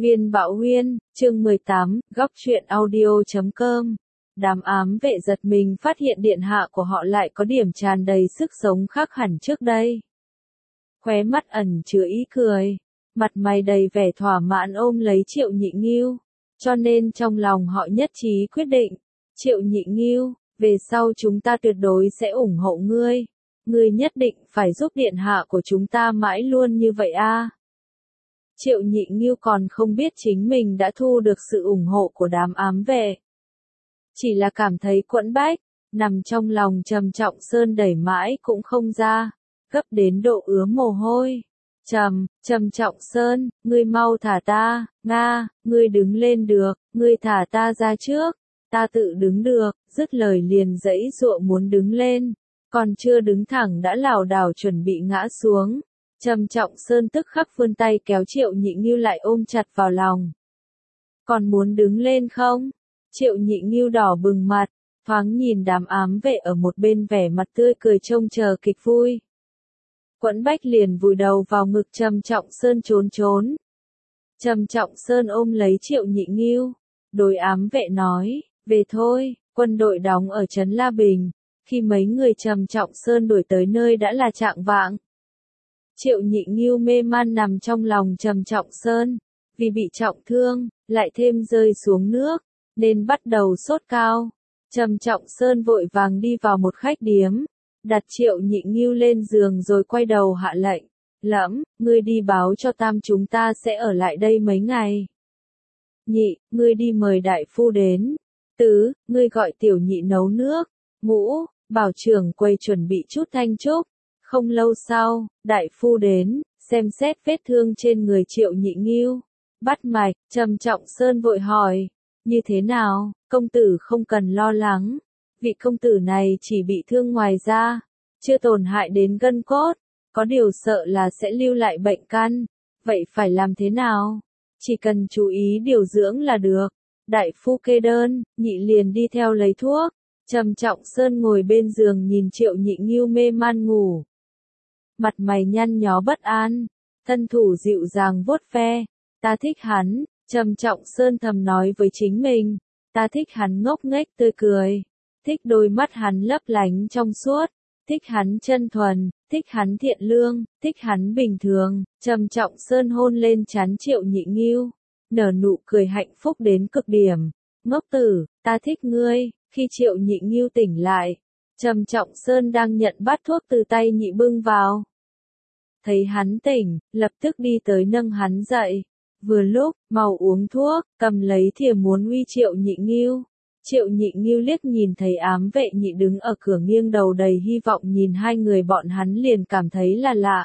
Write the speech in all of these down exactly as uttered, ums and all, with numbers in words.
Viên Bạo Huyên, chương mười tám, góc truyện audio chấm com. Đám ám vệ giật mình phát hiện điện hạ của họ lại có điểm tràn đầy sức sống khác hẳn trước đây. Khóe mắt ẩn chứa ý cười, mặt mày đầy vẻ thỏa mãn ôm lấy Triệu Nhị Ngưu, cho nên trong lòng họ nhất trí quyết định, Triệu Nhị Ngưu, về sau chúng ta tuyệt đối sẽ ủng hộ ngươi, ngươi nhất định phải giúp điện hạ của chúng ta mãi luôn như vậy a. Triệu Nhị Ngưu còn không biết chính mình đã thu được sự ủng hộ của đám ám vệ. Chỉ là cảm thấy quẫn bách, nằm trong lòng Trầm Trọng Sơn đẩy mãi cũng không ra, gấp đến độ ứa mồ hôi. Trầm, Trầm Trọng Sơn, ngươi mau thả ta, Nga, ngươi đứng lên được, ngươi thả ta ra trước, ta tự đứng được, dứt lời liền giãy giụa muốn đứng lên, còn chưa đứng thẳng đã lảo đảo chuẩn bị ngã xuống. Trầm Trọng Sơn tức khắc vươn tay kéo Triệu Nhị Ngưu lại ôm chặt vào lòng. Còn muốn đứng lên không? Triệu Nhị Ngưu đỏ bừng mặt, thoáng nhìn đám ám vệ ở một bên vẻ mặt tươi cười trông chờ kịch vui. Quẫn bách liền vùi đầu vào ngực Trầm Trọng Sơn trốn trốn. Trầm Trọng Sơn ôm lấy Triệu Nhị Ngưu, đối ám vệ nói, về thôi, quân đội đóng ở trấn La Bình, khi mấy người Trầm Trọng Sơn đuổi tới nơi đã là trạng vạng. Triệu Nhị Ngưu mê man nằm trong lòng Trầm Trọng Sơn, vì bị trọng thương, lại thêm rơi xuống nước, nên bắt đầu sốt cao. Trầm Trọng Sơn vội vàng đi vào một khách điếm, đặt Triệu Nhị Ngưu lên giường rồi quay đầu hạ lệnh, Lẫm, ngươi đi báo cho Tam chúng ta sẽ ở lại đây mấy ngày. Nhị, ngươi đi mời đại phu đến. Tứ, ngươi gọi tiểu nhị nấu nước. Ngũ, bảo trưởng quầy chuẩn bị chút thanh trúc. Không lâu sau, đại phu đến, xem xét vết thương trên người Triệu Nhị Ngưu. Bắt mạch, Trầm Trọng Sơn vội hỏi, như thế nào, công tử không cần lo lắng. Vị công tử này chỉ bị thương ngoài da, chưa tổn hại đến gân cốt, có điều sợ là sẽ lưu lại bệnh căn. Vậy phải làm thế nào? Chỉ cần chú ý điều dưỡng là được. Đại phu kê đơn, nhị liền đi theo lấy thuốc. Trầm Trọng Sơn ngồi bên giường nhìn Triệu Nhị Ngưu mê man ngủ. Mặt mày nhăn nhó bất an, thân thủ dịu dàng vuốt ve, ta thích hắn, Trầm Trọng Sơn thầm nói với chính mình, ta thích hắn ngốc nghếch tươi cười, thích đôi mắt hắn lấp lánh trong suốt, thích hắn chân thuần, thích hắn thiện lương, thích hắn bình thường. Trầm Trọng Sơn hôn lên trán Triệu Nhị Ngưu, nở nụ cười hạnh phúc đến cực điểm, ngốc tử, ta thích ngươi. Khi Triệu Nhị Ngưu tỉnh lại, Trầm Trọng Sơn đang nhận bát thuốc từ tay nhị bưng vào. Thấy hắn tỉnh, lập tức đi tới nâng hắn dậy. Vừa lúc, mau uống thuốc, cầm lấy thìa muốn uy Triệu Nhị Ngưu. Triệu Nhị Ngưu liếc nhìn thấy ám vệ nhị đứng ở cửa nghiêng đầu đầy hy vọng nhìn hai người bọn hắn liền cảm thấy là lạ.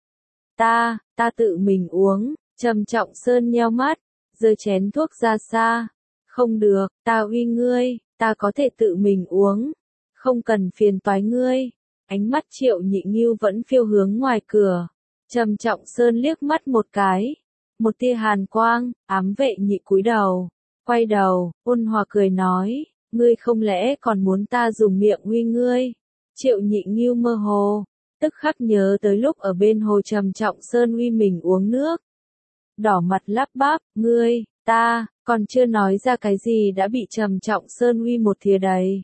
Ta, ta tự mình uống, Trầm Trọng Sơn nheo mắt, giơ chén thuốc ra xa. Không được, ta uy ngươi, ta có thể tự mình uống, không cần phiền toái ngươi. Ánh mắt Triệu Nhị Ngưu vẫn phiêu hướng ngoài cửa. Trầm Trọng Sơn liếc mắt một cái, một tia hàn quang, ám vệ nhị cúi đầu, quay đầu, ôn hòa cười nói, ngươi không lẽ còn muốn ta dùng miệng uy ngươi? Triệu Nhị Ngưu mơ hồ, tức khắc nhớ tới lúc ở bên hồ Trầm Trọng Sơn uy mình uống nước. Đỏ mặt lắp bắp, ngươi, ta, còn chưa nói ra cái gì đã bị Trầm Trọng Sơn uy một thìa đầy.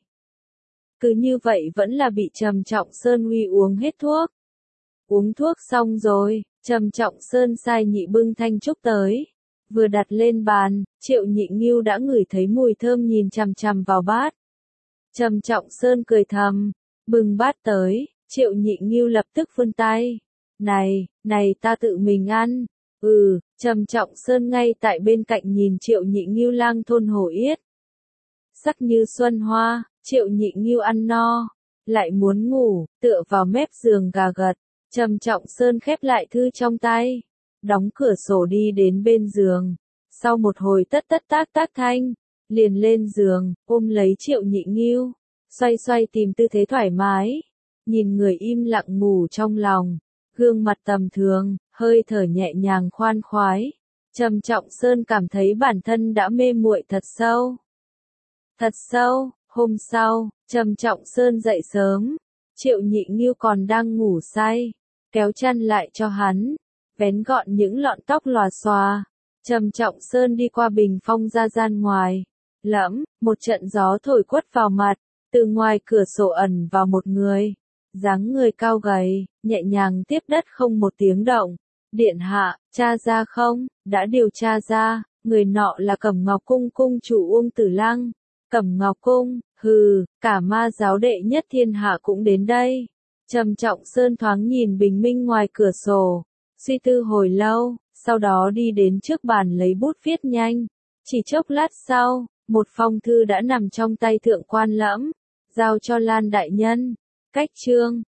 Cứ như vậy vẫn là bị Trầm Trọng Sơn uy uống hết thuốc. Uống thuốc xong rồi, Trầm Trọng Sơn sai nhị bưng thanh trúc tới. Vừa đặt lên bàn, Triệu Nhị Ngưu đã ngửi thấy mùi thơm nhìn chằm chằm vào bát. Trầm Trọng Sơn cười thầm, bưng bát tới, Triệu Nhị Ngưu lập tức vươn tay. Này, này ta tự mình ăn. Ừ, Trầm Trọng Sơn ngay tại bên cạnh nhìn Triệu Nhị Ngưu lang thôn hổ yết. Sắc như xuân hoa, Triệu Nhị Ngưu ăn no, lại muốn ngủ, tựa vào mép giường gà gật. Trầm Trọng Sơn khép lại thư trong tay, đóng cửa sổ đi đến bên giường. Sau một hồi tất tất tác tác thanh, liền lên giường, ôm lấy Triệu Nhị Ngưu, xoay xoay tìm tư thế thoải mái, nhìn người im lặng ngủ trong lòng, gương mặt tầm thường, hơi thở nhẹ nhàng khoan khoái. Trầm Trọng Sơn cảm thấy bản thân đã mê muội thật sâu. Thật sâu, hôm sau, Trầm Trọng Sơn dậy sớm, Triệu Nhị Ngưu còn đang ngủ say, kéo chăn lại cho hắn, vén gọn những lọn tóc lòa xòa. Trầm Trọng Sơn đi qua bình phong ra gian ngoài. Lẫm, một trận gió thổi quất vào mặt, từ ngoài cửa sổ ẩn vào một người. Dáng người cao gầy, nhẹ nhàng tiếp đất không một tiếng động. Điện hạ, tra ra không? Đã điều tra ra, người nọ là Cẩm Ngọc Cung cung chủ Uông Tử Lăng. Cẩm Ngọc Cung, hừ, cả ma giáo đệ nhất thiên hạ cũng đến đây. Trầm Trọng Sơn thoáng nhìn bình minh ngoài cửa sổ, suy tư hồi lâu, sau đó đi đến trước bàn lấy bút viết nhanh. Chỉ chốc lát sau, một phong thư đã nằm trong tay thượng quan Lẫm, giao cho Lan đại nhân. Cách chương